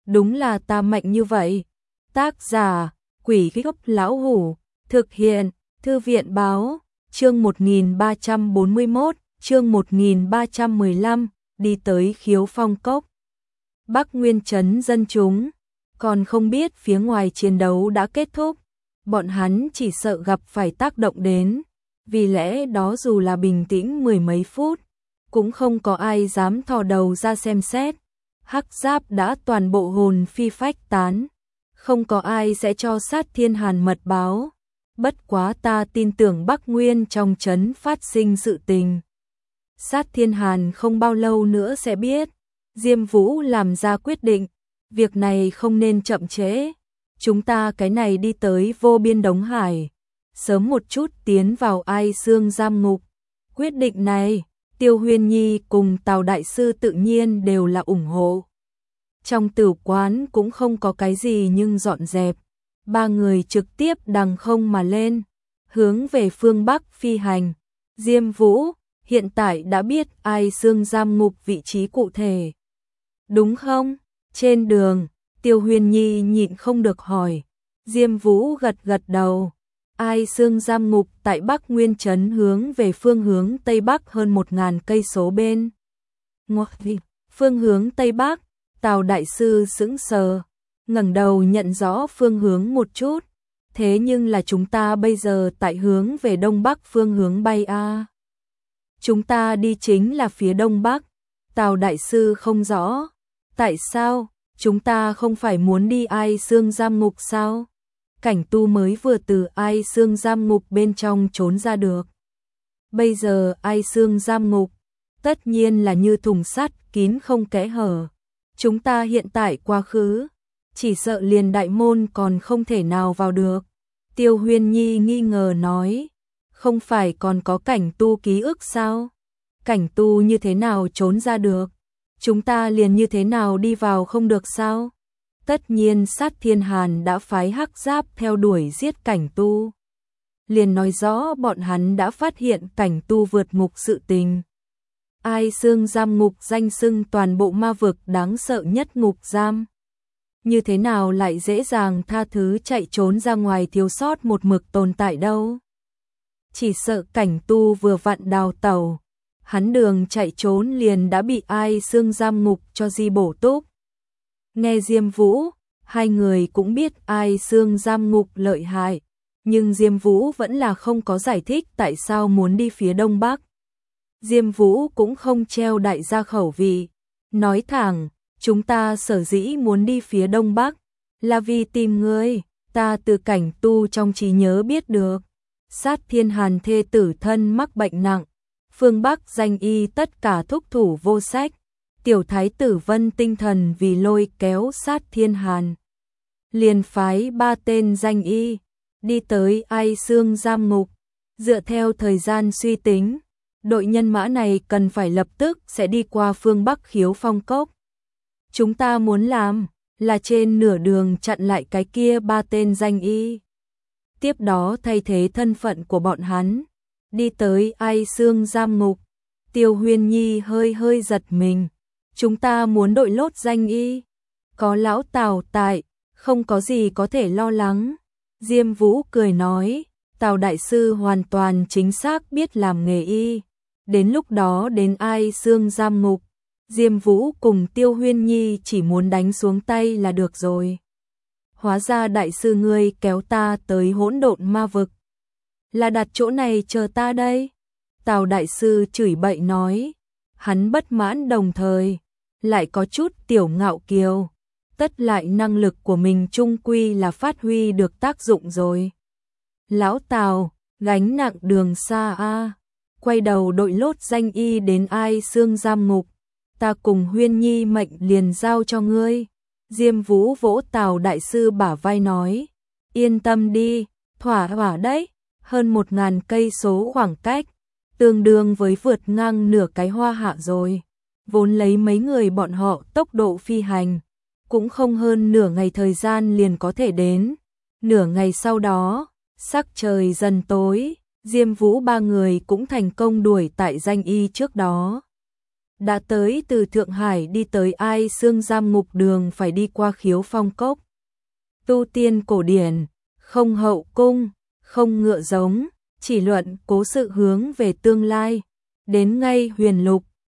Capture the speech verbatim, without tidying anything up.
đúng là ta mạnh như vậy. Tác giả, Quỷ Gốc Lão Hủ, thực hiện, Thư viện Báo, chương một nghìn ba trăm bốn mươi mốt, chương một nghìn ba trăm mười lăm, đi tới Khiếu Phong Cốc. Bắc Nguyên trấn dân chúng, còn không biết phía ngoài chiến đấu đã kết thúc, bọn hắn chỉ sợ gặp phải tác động đến, vì lẽ đó dù là bình tĩnh mười mấy phút, cũng không có ai dám thò đầu ra xem xét. Hắc Giáp đã toàn bộ hồn phi phách tán, không có ai sẽ cho Sát Thiên Hàn mật báo. Bất quá ta tin tưởng Bắc Nguyên trong trấn phát sinh sự tình. Sát Thiên Hàn không bao lâu nữa sẽ biết. Diêm Vũ làm ra quyết định, việc này không nên chậm trễ. Chúng ta cái này đi tới Vô Biên Đống Hải, sớm một chút tiến vào Ai Xương giam ngục. Quyết định này, Tiêu Huyên Nhi cùng Tào Đại Sư tự nhiên đều là ủng hộ. Trong tử quán cũng không có cái gì nhưng dọn dẹp. Ba người trực tiếp đằng không mà lên, hướng về phương Bắc phi hành. Diêm Vũ, hiện tại đã biết Ai Xương giam ngục vị trí cụ thể, đúng không? Trên đường, Tiêu Huyên Nhi nhịn không được hỏi. Diêm Vũ gật gật đầu. Ai Xương giam ngục tại Bắc Nguyên trấn hướng về phương hướng Tây Bắc hơn một ngàn cây số bên. Ngoại phương hướng Tây Bắc, Tào Đại Sư sững sờ, ngẩng đầu nhận rõ phương hướng một chút. Thế nhưng là chúng ta bây giờ tại hướng về Đông Bắc phương hướng bay a. À. Chúng ta đi chính là phía Đông Bắc. Tào Đại Sư không rõ. Tại sao? Chúng ta không phải muốn đi Ai Xương giam ngục sao? Cảnh Tu mới vừa từ Ai Xương giam ngục bên trong trốn ra được. Bây giờ Ai Xương giam ngục, tất nhiên là như thùng sắt kín không kẽ hở. Chúng ta hiện tại quá khứ, chỉ sợ liền đại môn còn không thể nào vào được. Tiêu Huyên Nhi nghi ngờ nói, không phải còn có Cảnh Tu ký ức sao? Cảnh Tu như thế nào trốn ra được? Chúng ta liền như thế nào đi vào không được sao? Tất nhiên Sát Thiên Hàn đã phái Hắc Giáp theo đuổi giết Cảnh Tu. Liền nói rõ bọn hắn đã phát hiện Cảnh Tu vượt ngục sự tình. Ai Xương giam ngục danh xưng toàn bộ ma vực đáng sợ nhất ngục giam. Như thế nào lại dễ dàng tha thứ chạy trốn ra ngoài thiếu sót một mực tồn tại đâu? Chỉ sợ Cảnh Tu vừa vặn đào tẩu, hắn đường chạy trốn liền đã bị Ai Xương giam ngục cho di bổ túc. Nghe Diêm Vũ, hai người cũng biết Ai Xương giam ngục lợi hại, nhưng Diêm Vũ vẫn là không có giải thích tại sao muốn đi phía Đông Bắc. Diêm Vũ cũng không treo đại gia khẩu vị, nói thẳng, chúng ta sở dĩ muốn đi phía Đông Bắc, là vì tìm ngươi, ta từ Cảnh Tu trong trí nhớ biết được. Sát Thiên Hàn thê tử thân mắc bệnh nặng, phương Bắc danh y tất cả thúc thủ vô sách. Tiểu thái tử Vân tinh thần vì lôi kéo Sát Thiên Hàn, liền phái ba tên danh y đi tới Ai Xương giam ngục. Dựa theo thời gian suy tính, đội nhân mã này cần phải lập tức sẽ đi qua phương Bắc Khiếu Phong Cốc. Chúng ta muốn làm là trên nửa đường chặn lại cái kia ba tên danh y, tiếp đó thay thế thân phận của bọn hắn, đi tới Ai Xương giam ngục. Tiêu Huyên Nhi hơi hơi giật mình. Chúng ta muốn đội lốt danh y, có lão Tào tại, không có gì có thể lo lắng. Diêm Vũ cười nói, Tào Đại Sư hoàn toàn chính xác biết làm nghề y. Đến lúc đó đến Ai Xương giam ngục, Diêm Vũ cùng Tiêu Huyên Nhi chỉ muốn đánh xuống tay là được rồi. Hóa ra Đại Sư ngươi kéo ta tới hỗn độn ma vực, là đặt chỗ này chờ ta đây. Tào Đại Sư chửi bậy nói, hắn bất mãn đồng thời lại có chút tiểu ngạo kiều, tất lại năng lực của mình chung quy là phát huy được tác dụng rồi. Lão Tào, gánh nặng đường xa a, quay đầu đội lốt danh y đến Ai Xương giam ngục, ta cùng Huyên Nhi mệnh liền giao cho ngươi. Diêm Vũ vỗ Tào Đại Sư bả vai nói, yên tâm đi, thỏa hỏa đấy, hơn một ngàn cây số khoảng cách, tương đương với vượt ngang nửa cái Hoa Hạ rồi. Vốn lấy mấy người bọn họ tốc độ phi hành, cũng không hơn nửa ngày thời gian liền có thể đến. Nửa ngày sau đó, sắc trời dần tối, Diêm Vũ ba người cũng thành công đuổi tại danh y trước đó. Đã tới từ Thượng Hải đi tới Ai Xương Giam Ngục Đường phải đi qua Khiếu Phong Cốc. Tu tiên cổ điển, không hậu cung, không ngựa giống, chỉ luận cố sự hướng về tương lai. Đến ngay Huyền Lục,